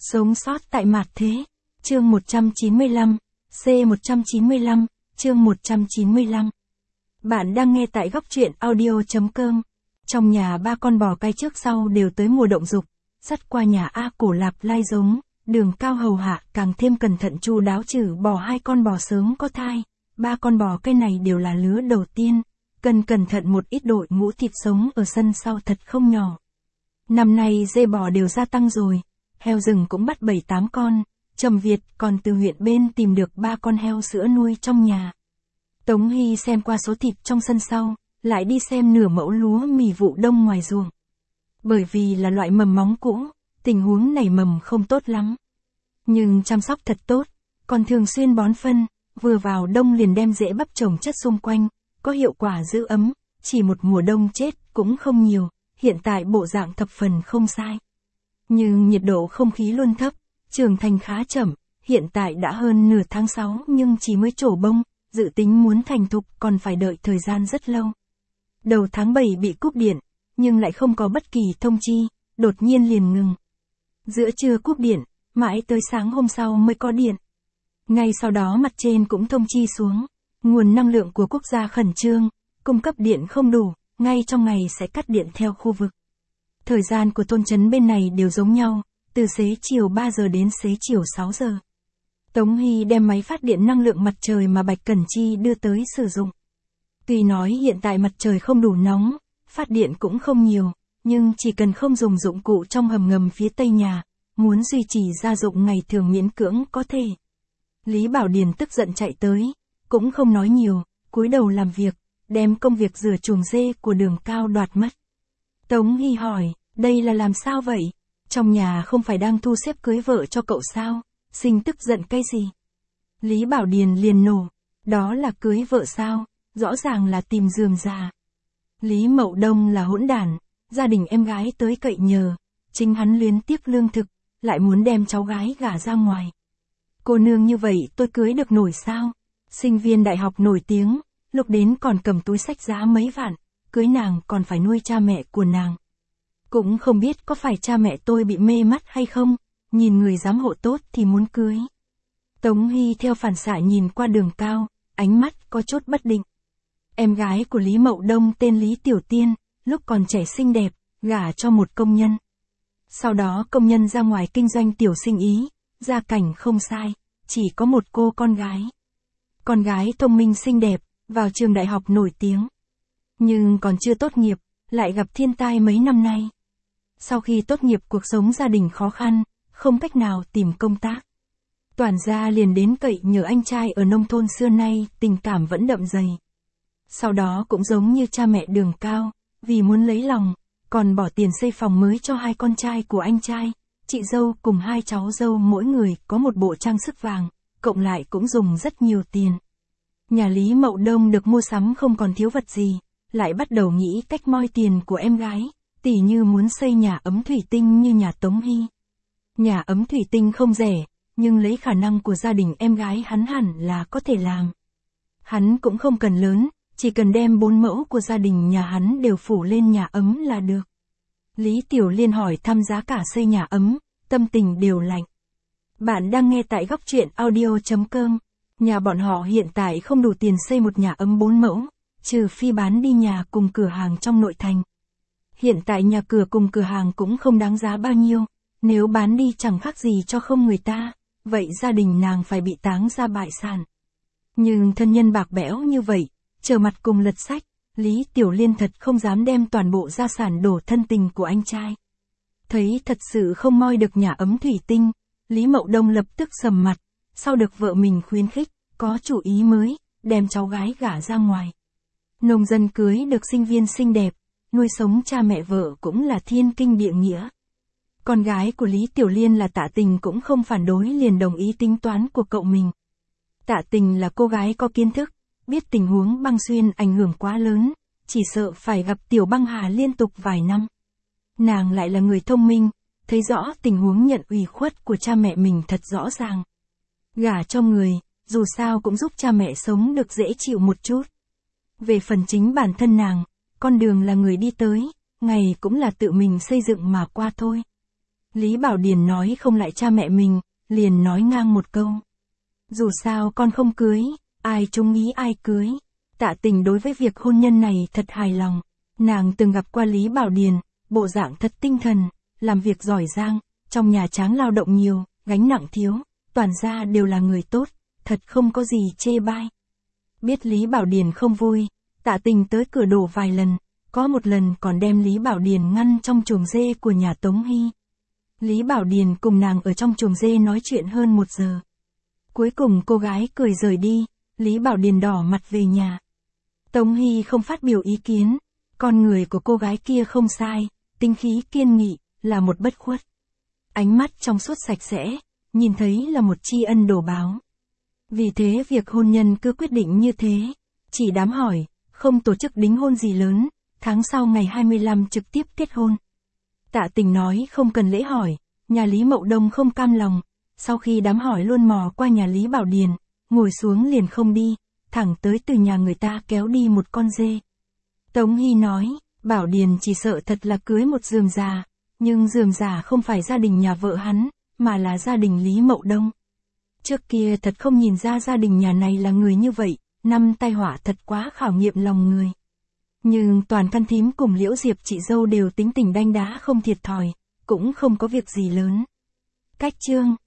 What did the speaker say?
Sống sót tại mạt thế. Chương 195, C195, chương 195. Bạn đang nghe tại góc truyện audio.com. Trong nhà ba con bò cai trước sau đều tới mùa động dục, dắt qua nhà A Cổ Lạp lai giống, Đường Cao hầu hạ càng thêm cẩn thận chu đáo trừ bỏ hai con bò sớm có thai. Ba con bò cai này đều là lứa đầu tiên, cần cẩn thận một ít đội ngũ thịt sống ở sân sau thật không nhỏ. Năm nay dê bò đều gia tăng rồi, heo rừng cũng bắt 7-8 con, Trầm Việt còn từ huyện bên tìm được 3 con heo sữa nuôi trong nhà. Tống Hy xem qua số thịt trong sân sau, lại đi xem nửa mẫu lúa mì vụ đông ngoài ruộng. Bởi vì là loại mầm móng cũ, tình huống nảy mầm không tốt lắm. Nhưng chăm sóc thật tốt, còn thường xuyên bón phân, vừa vào đông liền đem rễ bắp trồng chất xung quanh, có hiệu quả giữ ấm, chỉ một mùa đông chết cũng không nhiều, hiện tại bộ dạng thập phần không sai. Nhưng nhiệt độ không khí luôn thấp, trưởng thành khá chậm, hiện tại đã hơn nửa tháng 6 nhưng chỉ mới trổ bông, dự tính muốn thành thục còn phải đợi thời gian rất lâu. Đầu tháng 7 bị cúp điện, nhưng lại không có bất kỳ thông chi, đột nhiên liền ngừng. Giữa trưa cúp điện, mãi tới sáng hôm sau mới có điện. Ngay sau đó mặt trên cũng thông chi xuống, nguồn năng lượng của quốc gia khẩn trương, cung cấp điện không đủ, ngay trong ngày sẽ cắt điện theo khu vực. Thời gian của thôn trấn bên này đều giống nhau, từ xế chiều 3 giờ đến xế chiều 6 giờ. Tống Hy đem máy phát điện năng lượng mặt trời mà Bạch Cẩn Chi đưa tới sử dụng. Tuy nói hiện tại mặt trời không đủ nóng, phát điện cũng không nhiều, nhưng chỉ cần không dùng dụng cụ trong hầm ngầm phía tây nhà, muốn duy trì gia dụng ngày thường miễn cưỡng có thể. Lý Bảo Điền tức giận chạy tới, cũng không nói nhiều, cúi đầu làm việc, đem công việc rửa chuồng dê của Đường Cao đoạt mất. Tống Hy hỏi, đây là làm sao vậy? Trong nhà không phải đang thu xếp cưới vợ cho cậu sao? Sinh tức giận cái gì? Lý Bảo Điền liền nổ, đó là cưới vợ sao? Rõ ràng là tìm giường già. Lý Mậu Đông là hỗn đản, gia đình em gái tới cậy nhờ, chính hắn luyến tiếc lương thực, lại muốn đem cháu gái gả ra ngoài. Cô nương như vậy tôi cưới được nổi sao? Sinh viên đại học nổi tiếng, lúc đến còn cầm túi xách giá mấy vạn, cưới nàng còn phải nuôi cha mẹ của nàng. Cũng không biết có phải cha mẹ tôi bị mê mắt hay không, nhìn người giám hộ tốt thì muốn cưới. Tống Hy theo phản xạ nhìn qua Đường Cao, ánh mắt có chút bất định. Em gái của Lý Mậu Đông tên Lý Tiểu Tiên, lúc còn trẻ xinh đẹp, gả cho một công nhân. Sau đó công nhân ra ngoài kinh doanh tiểu sinh ý, gia cảnh không sai, chỉ có một cô con gái. Con gái thông minh xinh đẹp, vào trường đại học nổi tiếng. Nhưng còn chưa tốt nghiệp, lại gặp thiên tai mấy năm nay. Sau khi tốt nghiệp cuộc sống gia đình khó khăn, không cách nào tìm công tác. Toàn gia liền đến cậy nhờ anh trai ở nông thôn xưa nay, tình cảm vẫn đậm dày. Sau đó cũng giống như cha mẹ Đường Cao, vì muốn lấy lòng, còn bỏ tiền xây phòng mới cho hai con trai của anh trai, chị dâu cùng hai cháu dâu mỗi người có một bộ trang sức vàng, cộng lại cũng dùng rất nhiều tiền. Nhà Lý Mậu Đông được mua sắm không còn thiếu vật gì, lại bắt đầu nghĩ cách moi tiền của em gái, tỉ như muốn xây nhà ấm thủy tinh như nhà Tống Hy. Nhà ấm thủy tinh không rẻ, nhưng lấy khả năng của gia đình em gái hắn hẳn là có thể làm. Hắn cũng không cần lớn, chỉ cần đem 4 mẫu của gia đình nhà hắn đều phủ lên nhà ấm là được. Lý Tiểu Liên hỏi thăm giá cả xây nhà ấm, tâm tình đều lạnh. Bạn đang nghe tại góc truyện audio.com. Nhà bọn họ hiện tại không đủ tiền xây một nhà ấm 4 mẫu, trừ phi bán đi nhà cùng cửa hàng trong nội thành. Hiện tại nhà cửa cùng cửa hàng cũng không đáng giá bao nhiêu, nếu bán đi chẳng khác gì cho không người ta, vậy gia đình nàng phải bị táng ra bại sản. Nhưng thân nhân bạc bẽo như vậy, trở mặt cùng lật sách, Lý Tiểu Liên thật không dám đem toàn bộ gia sản đổ thân tình của anh trai. Thấy thật sự không moi được nhà ấm thủy tinh, Lý Mậu Đông lập tức sầm mặt, sau được vợ mình khuyến khích, có chủ ý mới, đem cháu gái gả ra ngoài. Nông dân cưới được sinh viên xinh đẹp, nuôi sống cha mẹ vợ cũng là thiên kinh địa nghĩa. Con gái của Lý Tiểu Liên là Tạ Tình cũng không phản đối liền đồng ý tính toán của cậu mình. Tạ Tình là cô gái có kiến thức, biết tình huống Băng Xuyên ảnh hưởng quá lớn, chỉ sợ phải gặp Tiểu Băng Hà liên tục vài năm. Nàng lại là người thông minh, thấy rõ tình huống nhận ủy khuất của cha mẹ mình thật rõ ràng. Gả cho người, dù sao cũng giúp cha mẹ sống được dễ chịu một chút. Về phần chính bản thân nàng, con đường là người đi tới, ngày cũng là tự mình xây dựng mà qua thôi. Lý Bảo Điền nói không lại cha mẹ mình, liền nói ngang một câu. Dù sao con không cưới, ai chung ý ai cưới. Tạ Tình đối với việc hôn nhân này thật hài lòng. Nàng từng gặp qua Lý Bảo Điền, bộ dạng thật tinh thần, làm việc giỏi giang, trong nhà tráng lao động nhiều, gánh nặng thiếu, toàn gia đều là người tốt, thật không có gì chê bai. Biết Lý Bảo Điền không vui, Tạ Tình tới cửa đổ vài lần, có một lần còn đem Lý Bảo Điền ngăn trong chuồng dê của nhà Tống Hy. Lý Bảo Điền cùng nàng ở trong chuồng dê nói chuyện hơn 1 giờ. Cuối cùng cô gái cười rời đi, Lý Bảo Điền đỏ mặt về nhà. Tống Hy không phát biểu ý kiến, con người của cô gái kia không sai, tinh khí kiên nghị, là một bất khuất. Ánh mắt trong suốt sạch sẽ, nhìn thấy là một tri ân đổ báo. Vì thế việc hôn nhân cứ quyết định như thế, chỉ đám hỏi, không tổ chức đính hôn gì lớn, tháng sau ngày 25 trực tiếp kết hôn. Tạ Tình nói không cần lễ hỏi, nhà Lý Mậu Đông không cam lòng, sau khi đám hỏi luôn mò qua nhà Lý Bảo Điền, ngồi xuống liền không đi, thẳng tới từ nhà người ta kéo đi một con dê. Tống Hy nói, Bảo Điền chỉ sợ thật là cưới một rườm rà, nhưng rườm rà không phải gia đình nhà vợ hắn, mà là gia đình Lý Mậu Đông. Trước kia thật không nhìn ra gia đình nhà này là người như vậy, năm tai họa thật quá khảo nghiệm lòng người. Nhưng toàn căn thím cùng Liễu Diệp chị dâu đều tính tình đanh đá không thiệt thòi, cũng không có việc gì lớn. Cách chương